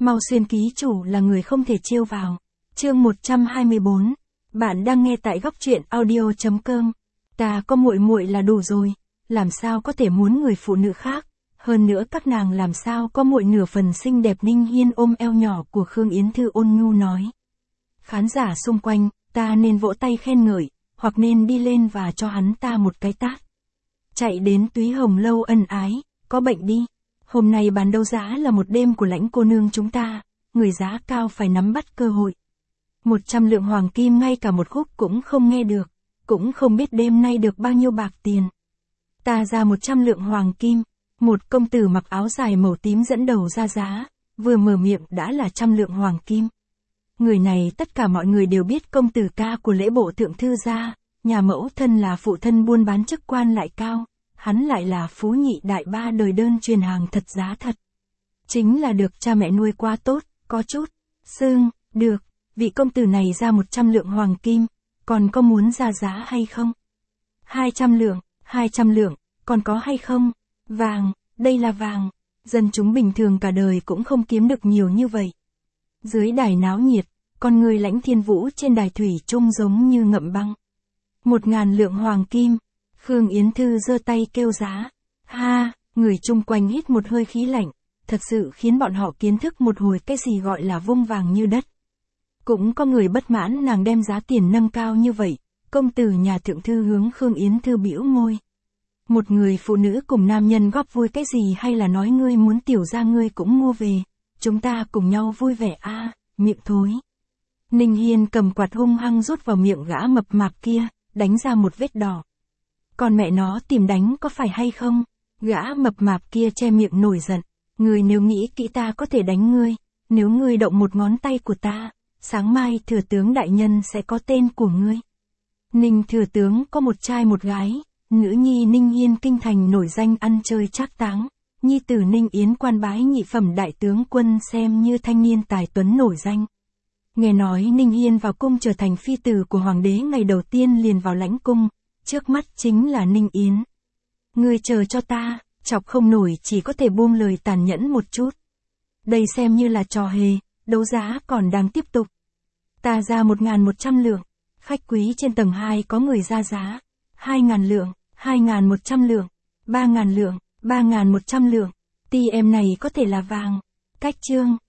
Mau Xuyên ký chủ là người không thể trêu vào. Chương 124. Bạn đang nghe tại góc truyện audio.com. Ta có muội muội là đủ rồi, làm sao có thể muốn người phụ nữ khác, hơn nữa các nàng làm sao có muội nửa phần xinh đẹp. Ninh Hiên ôm eo nhỏ của Khương Yến Thư ôn nhu nói. Khán giả xung quanh, ta nên vỗ tay khen ngợi, hoặc nên đi lên và cho hắn ta một cái tát. Chạy đến Túy Hồng Lâu ân ái, có bệnh đi. Hôm nay bán đấu giá là một đêm của Lãnh cô nương chúng ta, người giá cao phải nắm bắt cơ hội. 100 lượng hoàng kim ngay cả một khúc cũng không nghe được, cũng không biết đêm nay được bao nhiêu bạc tiền. Ta ra 100 lượng hoàng kim, một công tử mặc áo dài màu tím dẫn đầu ra giá, vừa mở miệng đã là 100 lượng hoàng kim. Người này tất cả mọi người đều biết, công tử ca của lễ bộ thượng thư gia, nhà mẫu thân là phụ thân buôn bán, chức quan lại cao, hắn lại là phú nhị đại ba đời đơn truyền hàng thật giá thật. Chính là được cha mẹ nuôi quá tốt, có chút xương, được, vị công tử này ra 100 lượng hoàng kim, còn có muốn ra giá hay không? 200 lượng, còn có hay không? Vàng, đây là vàng, dân chúng bình thường cả đời cũng không kiếm được nhiều như vậy. Dưới đài náo nhiệt, con người Lãnh Thiên Vũ trên đài thủy chung giống như ngậm băng. 1000 lượng hoàng kim, Khương Yến Thư giơ tay kêu giá. Ha, người chung quanh hít một hơi khí lạnh, thật sự khiến bọn họ kiến thức một hồi cái gì gọi là vung vàng như đất. Cũng có người bất mãn nàng đem giá tiền nâng cao như vậy, công tử nhà thượng thư hướng Khương Yến Thư bĩu môi. Một người phụ nữ cùng nam nhân góp vui cái gì, hay là nói ngươi muốn tiểu gia ngươi cũng mua về, chúng ta cùng nhau vui vẻ a, miệng thối. Ninh Hiên cầm quạt hung hăng rút vào miệng gã mập mạp kia, đánh ra một vết đỏ. Còn mẹ nó tìm đánh có phải hay không? Gã mập mạp kia che miệng nổi giận. Ngươi nếu nghĩ kỹ ta có thể đánh ngươi, nếu ngươi động một ngón tay của ta, sáng mai thừa tướng đại nhân sẽ có tên của ngươi. Ninh thừa tướng có một trai một gái, nữ nhi Ninh Hiên kinh thành nổi danh ăn chơi trác táng, nhi tử Ninh Yến quan bái nhị phẩm đại tướng quân, xem như thanh niên tài tuấn nổi danh. Nghe nói Ninh Hiên vào cung trở thành phi tử của hoàng đế ngày đầu tiên liền vào lãnh cung, trước mắt chính là Ninh Yến. Ngươi chờ cho ta, chọc không nổi chỉ có thể buông lời tàn nhẫn một chút. Đây xem như là trò hề, đấu giá còn đang tiếp tục. Ta ra 1100 lượng, khách quý trên tầng 2 có người ra giá. 2000 lượng, 2100 lượng, 3000 lượng, 3100 lượng. TM này có thể là vàng. Cách chương.